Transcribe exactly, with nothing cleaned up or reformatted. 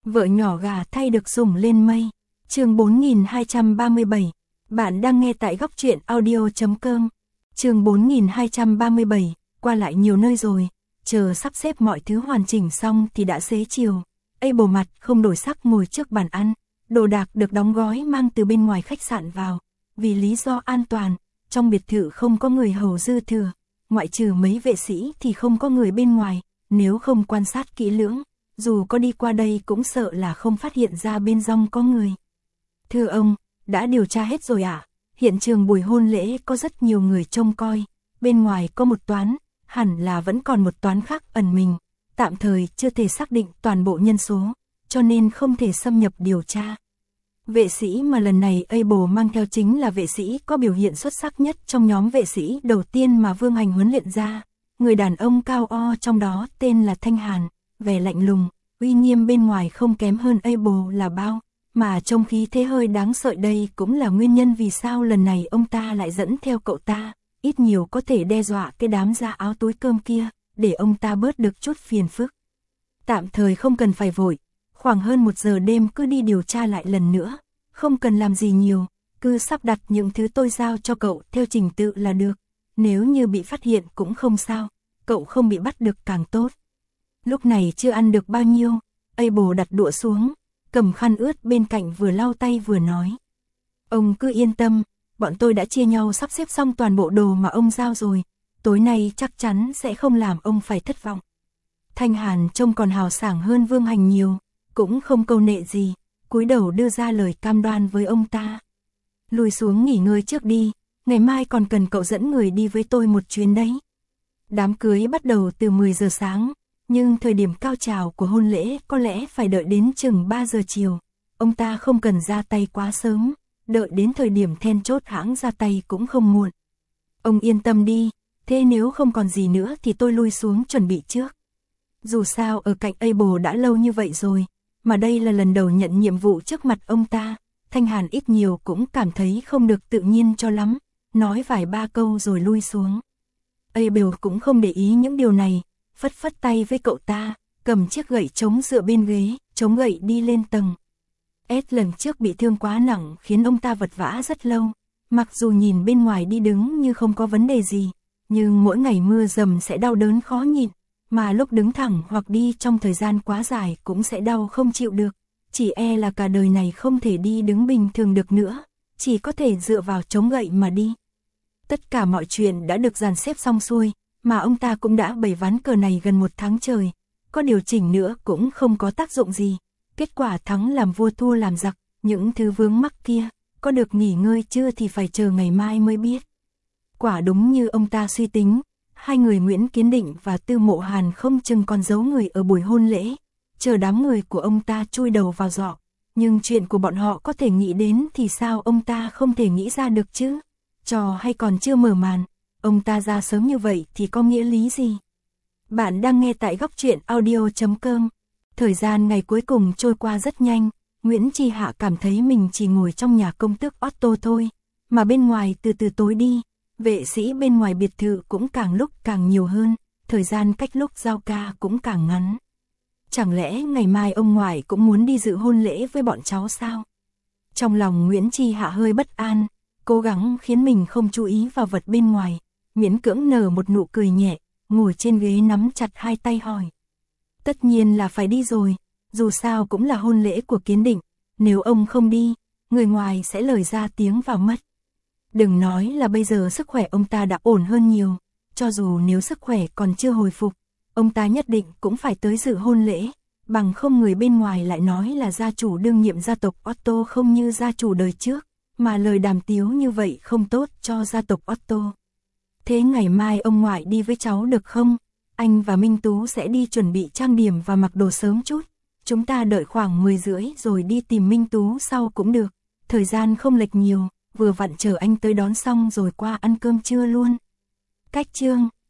Vợ nhỏ gà thay được sủng lên mây. Chương bốn nghìn hai trăm ba mươi bảy. Bạn đang nghe tại góc truyện audio chấm com. Chương bốn nghìn hai trăm ba mươi bảy. Qua lại nhiều nơi rồi, chờ sắp xếp mọi thứ hoàn chỉnh xong thì đã xế chiều. Ây bồ mặt không đổi sắc ngồi trước bàn ăn, đồ đạc được đóng gói mang từ bên ngoài khách sạn vào. Vì lý do an toàn, trong biệt thự không có người hầu dư thừa, ngoại trừ mấy vệ sĩ thì không có người bên ngoài. Nếu không quan sát kỹ lưỡng, dù có đi qua đây cũng sợ là không phát hiện ra bên trong có người. Thưa ông, đã điều tra hết rồi ạ. À? Hiện trường buổi hôn lễ có rất nhiều người trông coi, bên ngoài có một toán, hẳn là vẫn còn một toán khác ẩn mình, tạm thời chưa thể xác định toàn bộ nhân số, cho nên không thể xâm nhập điều tra. Vệ sĩ mà lần này Able mang theo chính là vệ sĩ có biểu hiện xuất sắc nhất trong nhóm vệ sĩ đầu tiên mà Vương Hành huấn luyện ra. Người đàn ông cao o trong đó tên là Thanh Hàn, vẻ lạnh lùng, uy nghiêm bên ngoài không kém hơn Able là bao, mà trông khí thế hơi đáng sợ. Đây cũng là nguyên nhân vì sao lần này ông ta lại dẫn theo cậu ta, ít nhiều có thể đe dọa cái đám da áo túi cơm kia, để ông ta bớt được chút phiền phức. Tạm thời không cần phải vội, khoảng hơn một giờ đêm cứ đi điều tra lại lần nữa, không cần làm gì nhiều, cứ sắp đặt những thứ tôi giao cho cậu theo trình tự là được. Nếu như bị phát hiện cũng không sao, cậu không bị bắt được càng tốt. Lúc này chưa ăn được bao nhiêu, Able đặt đũa xuống, cầm khăn ướt bên cạnh vừa lau tay vừa nói. Ông cứ yên tâm, bọn tôi đã chia nhau sắp xếp xong toàn bộ đồ mà ông giao rồi, tối nay chắc chắn sẽ không làm ông phải thất vọng. Thanh Hàn trông còn hào sảng hơn Vương Hành nhiều, cũng không câu nệ gì, cúi đầu đưa ra lời cam đoan với ông ta. Lùi xuống nghỉ ngơi trước đi, ngày mai còn cần cậu dẫn người đi với tôi một chuyến đấy. Đám cưới bắt đầu từ mười giờ sáng, nhưng thời điểm cao trào của hôn lễ có lẽ phải đợi đến chừng ba giờ chiều. Ông ta không cần ra tay quá sớm, đợi đến thời điểm then chốt hãng ra tay cũng không muộn. Ông yên tâm đi, thế nếu không còn gì nữa thì tôi lui xuống chuẩn bị trước. Dù sao ở cạnh Able đã lâu như vậy rồi, mà đây là lần đầu nhận nhiệm vụ trước mặt ông ta, Thanh Hàn ít nhiều cũng cảm thấy không được tự nhiên cho lắm, nói vài ba câu rồi lui xuống. Able cũng không để ý những điều này, phất phất tay với cậu ta, cầm chiếc gậy chống dựa bên ghế, chống gậy đi lên tầng. Ed lần trước bị thương quá nặng khiến ông ta vật vã rất lâu, mặc dù nhìn bên ngoài đi đứng như không có vấn đề gì, nhưng mỗi ngày mưa dầm sẽ đau đớn khó nhịn, mà lúc đứng thẳng hoặc đi trong thời gian quá dài cũng sẽ đau không chịu được, chỉ e là cả đời này không thể đi đứng bình thường được nữa, chỉ có thể dựa vào chống gậy mà đi. Tất cả mọi chuyện đã được dàn xếp xong xuôi, mà ông ta cũng đã bày ván cờ này gần một tháng trời, có điều chỉnh nữa cũng không có tác dụng gì. Kết quả thắng làm vua thua làm giặc, những thứ vướng mắc kia, có được nghỉ ngơi chưa thì phải chờ ngày mai mới biết. Quả đúng như ông ta suy tính, hai người Nguyễn Kiến Định và Tư Mộ Hàn không chừng còn giấu người ở buổi hôn lễ, chờ đám người của ông ta chui đầu vào giỏ, nhưng chuyện của bọn họ có thể nghĩ đến thì sao ông ta không thể nghĩ ra được chứ? Trò hay còn chưa mở màn, ông ta ra sớm như vậy thì có nghĩa lý gì? Bạn đang nghe tại góc truyện audio chấm com. Thời gian ngày cuối cùng trôi qua rất nhanh, Nguyễn Chi Hạ cảm thấy mình chỉ ngồi trong nhà công tước Otto thôi, mà bên ngoài từ từ tối đi, vệ sĩ bên ngoài biệt thự cũng càng lúc càng nhiều hơn, thời gian cách lúc giao ca cũng càng ngắn. Chẳng lẽ ngày mai ông ngoại cũng muốn đi dự hôn lễ với bọn cháu sao? Trong lòng Nguyễn Chi Hạ hơi bất an, cố gắng khiến mình không chú ý vào vật bên ngoài, miễn cưỡng nở một nụ cười nhẹ, ngồi trên ghế nắm chặt hai tay hỏi. Tất nhiên là phải đi rồi, dù sao cũng là hôn lễ của Kiến Định, nếu ông không đi, người ngoài sẽ lời ra tiếng vào mất. Đừng nói là bây giờ sức khỏe ông ta đã ổn hơn nhiều, cho dù nếu sức khỏe còn chưa hồi phục, ông ta nhất định cũng phải tới dự hôn lễ, bằng không người bên ngoài lại nói là gia chủ đương nhiệm gia tộc Otto không như gia chủ đời trước, mà lời đàm tiếu như vậy không tốt cho gia tộc Otto. Thế ngày mai ông ngoại đi với cháu được không? Anh và Minh Tú sẽ đi chuẩn bị trang điểm và mặc đồ sớm chút. Chúng ta đợi khoảng mười rưỡi rồi đi tìm Minh Tú sau cũng được. Thời gian không lệch nhiều, vừa vặn chờ anh tới đón xong rồi qua ăn cơm trưa luôn. Cách chương